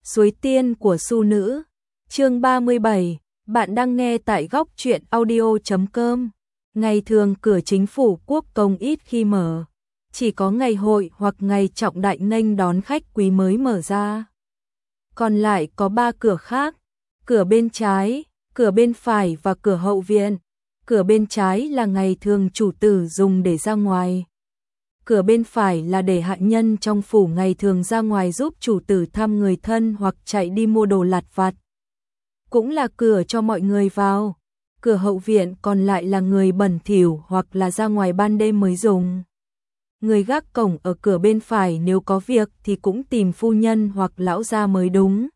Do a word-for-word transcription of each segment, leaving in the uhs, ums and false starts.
Suối tiên của Su nữ. Chương ba mươi bảy, bạn đang nghe tại góc truyện audio chấm com. Ngày thường cửa chính phủ quốc công ít khi mở, chỉ có ngày hội hoặc ngày trọng đại nghênh đón khách quý mới mở ra. Còn lại có ba cửa khác, cửa bên trái, cửa bên phải và cửa hậu viện. Cửa bên trái là ngày thường chủ tử dùng để ra ngoài. Cửa bên phải là để hạ nhân trong phủ ngày thường ra ngoài giúp chủ tử thăm người thân hoặc chạy đi mua đồ lặt vặt. Cũng là cửa cho mọi người vào. Cửa hậu viện còn lại là người bẩn thỉu hoặc là ra ngoài ban đêm mới dùng. Người gác cổng ở cửa bên phải nếu có việc thì cũng tìm phu nhân hoặc lão gia mới đúng.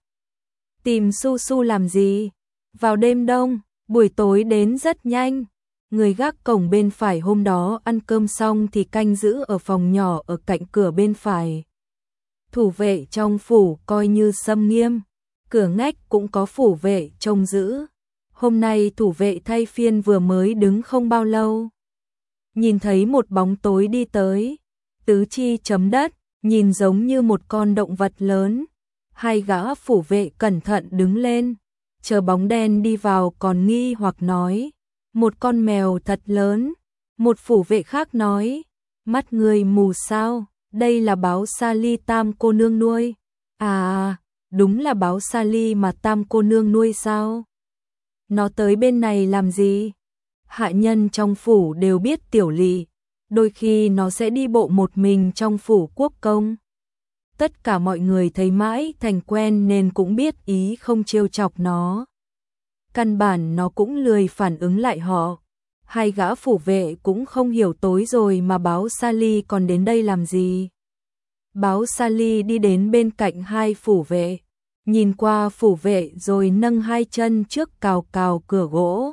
Tìm Su Su làm gì? Vào đêm đông, buổi tối đến rất nhanh. Người gác cổng bên phải hôm đó ăn cơm xong thì canh giữ ở phòng nhỏ ở cạnh cửa bên phải. Thủ vệ trong phủ coi như xâm nghiêm, cửa ngách cũng có phủ vệ trông giữ. Hôm nay thủ vệ thay phiên vừa mới đứng không bao lâu. Nhìn thấy một bóng tối đi tới, tứ chi chấm đất, nhìn giống như một con động vật lớn. Hai gã phủ vệ cẩn thận đứng lên, chờ bóng đen đi vào còn nghi hoặc nói. Một con mèo thật lớn. Một phủ vệ khác nói, mắt người mù sao, đây là báo Sally Tam cô nương nuôi. À, đúng là báo Sally mà Tam cô nương nuôi sao? Nó tới bên này làm gì? Hạ nhân trong phủ đều biết Tiểu Lỵ, đôi khi nó sẽ đi bộ một mình trong phủ quốc công. Tất cả mọi người thấy mãi thành quen nên cũng biết ý không trêu chọc nó. Căn bản nó cũng lười phản ứng lại họ. Hai gã phủ vệ cũng không hiểu tối rồi mà báo Sally còn đến đây làm gì. Báo Sally đi đến bên cạnh hai phủ vệ, nhìn qua phủ vệ rồi nâng hai chân trước cào cào cửa gỗ.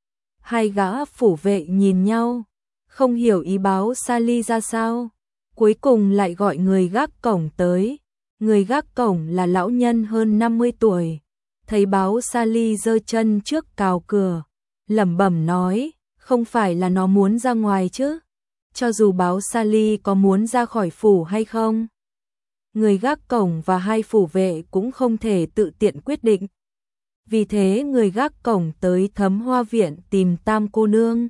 Hai gã phủ vệ nhìn nhau, không hiểu ý báo Sally ra sao. Cuối cùng lại gọi người gác cổng tới. Người gác cổng là lão nhân hơn năm mươi tuổi. Thấy báo Sally giơ chân trước cào cửa, lẩm bẩm nói, không phải là nó muốn ra ngoài chứ? Cho dù báo Sally có muốn ra khỏi phủ hay không? Người gác cổng và hai phủ vệ cũng không thể tự tiện quyết định. Vì thế người gác cổng tới Thấm Hoa viện tìm Tam cô nương.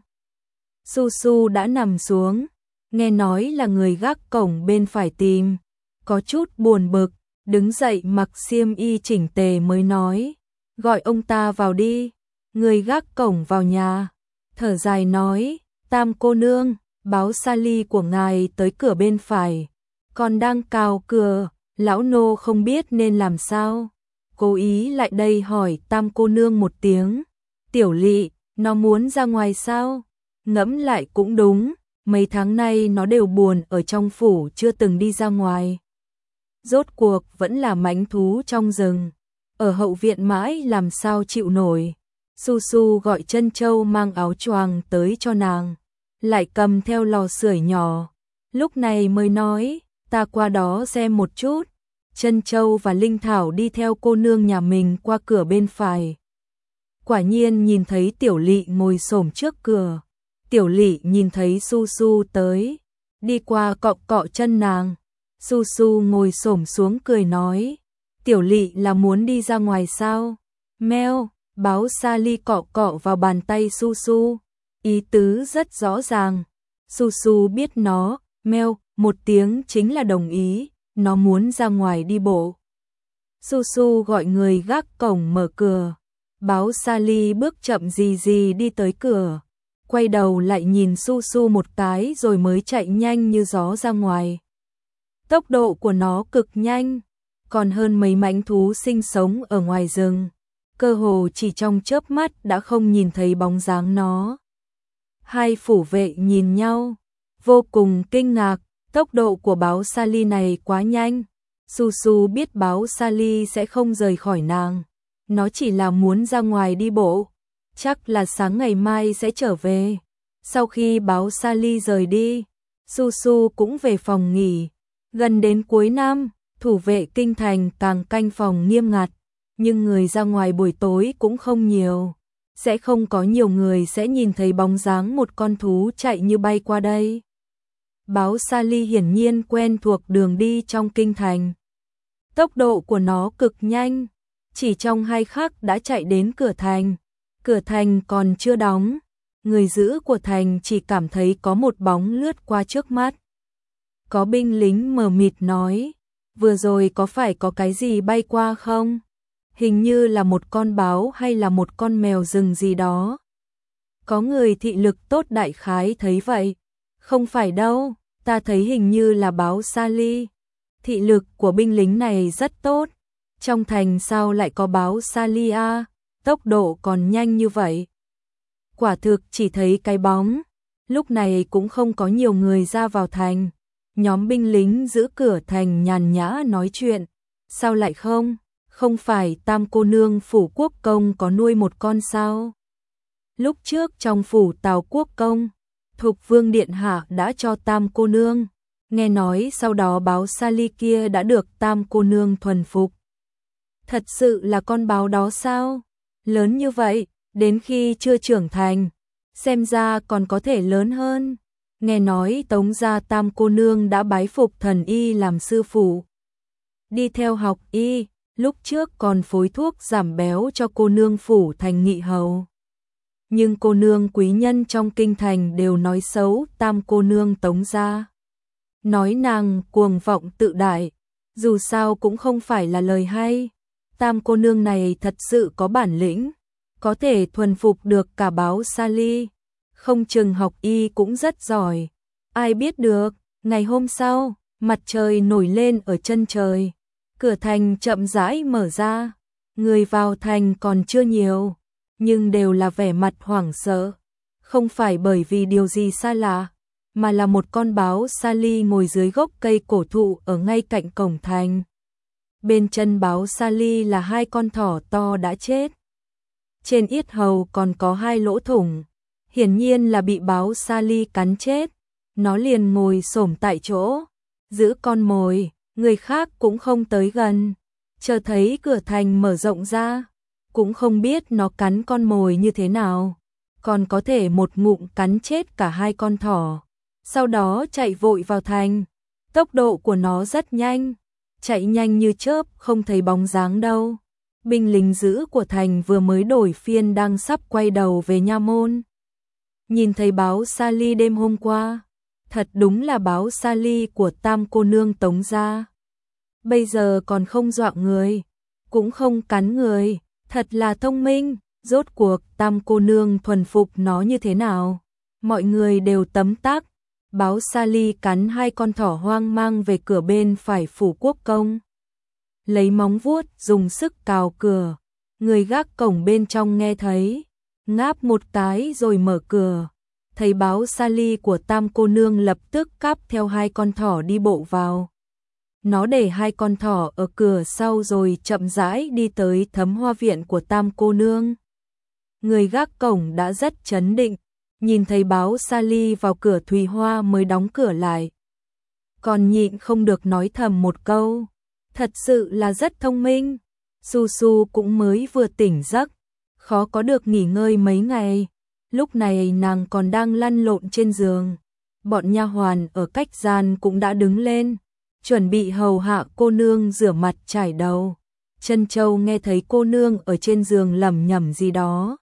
Su Su đã nằm xuống, nghe nói là người gác cổng bên phải tìm, có chút buồn bực. Đứng dậy mặc xiêm y chỉnh tề mới nói, gọi ông ta vào đi. Người gác cổng vào nhà, thở dài nói, Tam cô nương, báo Sally của ngài tới cửa bên phải, còn đang cào cửa, lão nô không biết nên làm sao. Cố ý lại đây hỏi Tam cô nương một tiếng, Tiểu Lỵ, nó muốn ra ngoài sao? Ngẫm lại cũng đúng, mấy tháng nay nó đều buồn ở trong phủ chưa từng đi ra ngoài. Rốt cuộc vẫn là mãnh thú trong rừng, ở hậu viện mãi làm sao chịu nổi. Su Su gọi Trân Châu mang áo choàng tới cho nàng, lại cầm theo lò sưởi nhỏ. Lúc này mới nói, ta qua đó xem một chút. Trân Châu và Linh Thảo đi theo cô nương nhà mình qua cửa bên phải. Quả nhiên nhìn thấy Tiểu Lỵ ngồi xổm trước cửa. Tiểu Lỵ nhìn thấy Su Su tới, đi qua cọ cọ chân nàng. Su Su ngồi xổm xuống cười nói, Tiểu Lỵ là muốn đi ra ngoài sao? Meo, báo Sally cọ cọ vào bàn tay Su Su, ý tứ rất rõ ràng. Su Su biết nó, meo, một tiếng chính là đồng ý, nó muốn ra ngoài đi bộ. Su Su gọi người gác cổng mở cửa, báo Sally bước chậm gì gì đi tới cửa, quay đầu lại nhìn Su Su một cái rồi mới chạy nhanh như gió ra ngoài. Tốc độ của nó cực nhanh, còn hơn mấy mãnh thú sinh sống ở ngoài rừng, cơ hồ chỉ trong chớp mắt đã không nhìn thấy bóng dáng nó. Hai phủ vệ nhìn nhau, vô cùng kinh ngạc, tốc độ của báo Sally này quá nhanh. Su Su biết báo Sally sẽ không rời khỏi nàng, nó chỉ là muốn ra ngoài đi bộ, chắc là sáng ngày mai sẽ trở về. Sau khi báo Sally rời đi, Su Su cũng về phòng nghỉ. Gần đến cuối năm, thủ vệ kinh thành càng canh phòng nghiêm ngặt, nhưng người ra ngoài buổi tối cũng không nhiều. Sẽ không có nhiều người sẽ nhìn thấy bóng dáng một con thú chạy như bay qua đây. Báo Sally hiển nhiên quen thuộc đường đi trong kinh thành. Tốc độ của nó cực nhanh, chỉ trong hai khắc đã chạy đến cửa thành. Cửa thành còn chưa đóng, người giữ của thành chỉ cảm thấy có một bóng lướt qua trước mắt. Có binh lính mờ mịt nói, vừa rồi có phải có cái gì bay qua không? Hình như là một con báo hay là một con mèo rừng gì đó. Có người thị lực tốt đại khái thấy vậy. Không phải đâu, ta thấy hình như là báo Sally. Thị lực của binh lính này rất tốt. Trong thành sao lại có báo Sally à? Tốc độ còn nhanh như vậy. Quả thực chỉ thấy cái bóng. Lúc này cũng không có nhiều người ra vào thành. Nhóm binh lính giữ cửa thành nhàn nhã nói chuyện. Sao lại không? Không phải Tam cô nương phủ quốc công có nuôi một con sao? Lúc trước trong phủ Tào quốc công, Thục Vương Điện Hạ đã cho Tam cô nương. Nghe nói sau đó báo Sally kia đã được Tam cô nương thuần phục. Thật sự là con báo đó sao? Lớn như vậy, đến khi chưa trưởng thành, xem ra còn có thể lớn hơn. Nghe nói Tống gia Tam cô nương đã bái phục thần y làm sư phụ. Đi theo học y, lúc trước còn phối thuốc giảm béo cho cô nương phủ thành Nghị hầu. Nhưng cô nương quý nhân trong kinh thành đều nói xấu Tam cô nương Tống gia. Nói nàng cuồng vọng tự đại, dù sao cũng không phải là lời hay. Tam cô nương này thật sự có bản lĩnh, có thể thuần phục được cả báo Sally. Không chừng học y cũng rất giỏi. Ai biết được, ngày hôm sau, mặt trời nổi lên ở chân trời. Cửa thành chậm rãi mở ra. Người vào thành còn chưa nhiều, nhưng đều là vẻ mặt hoảng sợ. Không phải bởi vì điều gì xa lạ, mà là một con báo Sally ngồi dưới gốc cây cổ thụ ở ngay cạnh cổng thành. Bên chân báo Sally là hai con thỏ to đã chết. Trên yết hầu còn có hai lỗ thủng, hiển nhiên là bị báo Sally cắn chết. Nó liền ngồi xổm tại chỗ, giữ con mồi, người khác cũng không tới gần. Chờ thấy cửa thành mở rộng ra, cũng không biết nó cắn con mồi như thế nào, còn có thể một ngụm cắn chết cả hai con thỏ. Sau đó chạy vội vào thành. Tốc độ của nó rất nhanh, chạy nhanh như chớp, không thấy bóng dáng đâu. Binh lính giữ của thành vừa mới đổi phiên đang sắp quay đầu về nha môn. Nhìn thấy báo Sally đêm hôm qua, thật đúng là báo Sally của Tam cô nương Tống gia. Bây giờ còn không dọa người, cũng không cắn người, thật là thông minh. Rốt cuộc Tam cô nương thuần phục nó như thế nào? Mọi người đều tấm tắc. Báo Sally cắn hai con thỏ hoang mang về cửa bên phải phủ quốc công. Lấy móng vuốt dùng sức cào cửa. Người gác cổng bên trong nghe thấy, ngáp một cái rồi mở cửa. Thấy báo Sally của Tam cô nương lập tức cắp theo hai con thỏ đi bộ vào. Nó để hai con thỏ ở cửa sau rồi chậm rãi đi tới thấm hoa viện của Tam cô nương. Người gác cổng đã rất chấn định, nhìn thấy báo Sally vào cửa Thùy Hoa mới đóng cửa lại. Còn nhịn không được nói thầm một câu, thật sự là rất thông minh. Su Su cũng mới vừa tỉnh giấc, khó có được nghỉ ngơi mấy ngày. Lúc này nàng còn đang lăn lộn trên giường. Bọn nha hoàn ở cách gian cũng đã đứng lên, chuẩn bị hầu hạ cô nương rửa mặt chải đầu. Trân Châu nghe thấy cô nương ở trên giường lẩm nhẩm gì đó,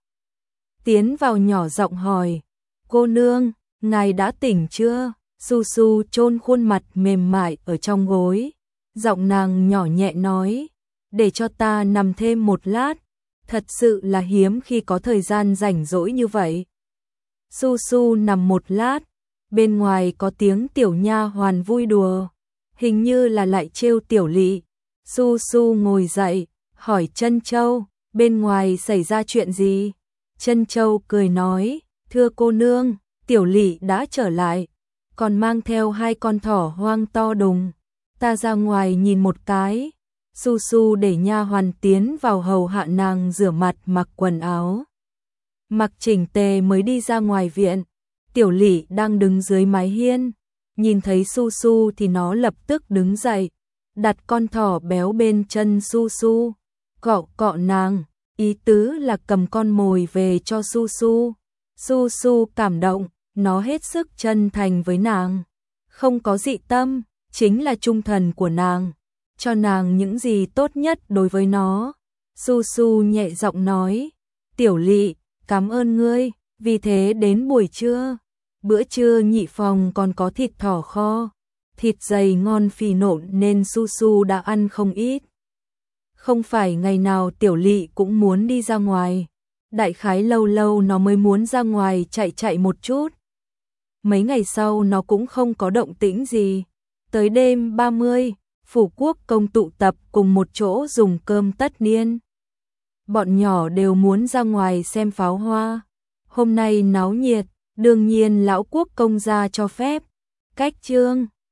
tiến vào nhỏ giọng hỏi, cô nương, ngài đã tỉnh chưa? Su Su chôn khuôn mặt mềm mại ở trong gối, giọng nàng nhỏ nhẹ nói, để cho ta nằm thêm một lát, thật sự là hiếm khi có thời gian rảnh rỗi như vậy. Su Su nằm một lát, bên ngoài có tiếng tiểu nha hoàn vui đùa, hình như là lại trêu Tiểu Lị. Su Su ngồi dậy, hỏi Trân Châu, bên ngoài xảy ra chuyện gì? Trân Châu cười nói, thưa cô nương, Tiểu Lị đã trở lại, còn mang theo hai con thỏ hoang to đùng. Ta ra ngoài nhìn một cái. Su Su để nha hoàn tiến vào hầu hạ nàng rửa mặt mặc quần áo. Mặc chỉnh tề mới đi ra ngoài viện. Tiểu Lị đang đứng dưới mái hiên, nhìn thấy Su Su thì nó lập tức đứng dậy, đặt con thỏ béo bên chân Su Su, cọ cọ nàng, ý tứ là cầm con mồi về cho Su Su. Su Su cảm động, nó hết sức chân thành với nàng, không có dị tâm, chính là trung thần của nàng. cho nàng những gì tốt nhất đối với nó. Su Su nhẹ giọng nói, Tiểu Lị, cảm ơn ngươi, vì thế đến buổi trưa, bữa trưa nhị phòng còn có thịt thỏ kho, thịt dày ngon phì nộn nên Su Su đã ăn không ít. Không phải ngày nào Tiểu Lị cũng muốn đi ra ngoài, đại khái lâu lâu nó mới muốn ra ngoài chạy chạy một chút. Mấy ngày sau nó cũng không có động tĩnh gì. Tới đêm ba mươi, phủ quốc công tụ tập cùng một chỗ dùng cơm tất niên. Bọn nhỏ đều muốn ra ngoài xem pháo hoa. Hôm nay náo nhiệt, đương nhiên lão quốc công gia cho phép. Cách chương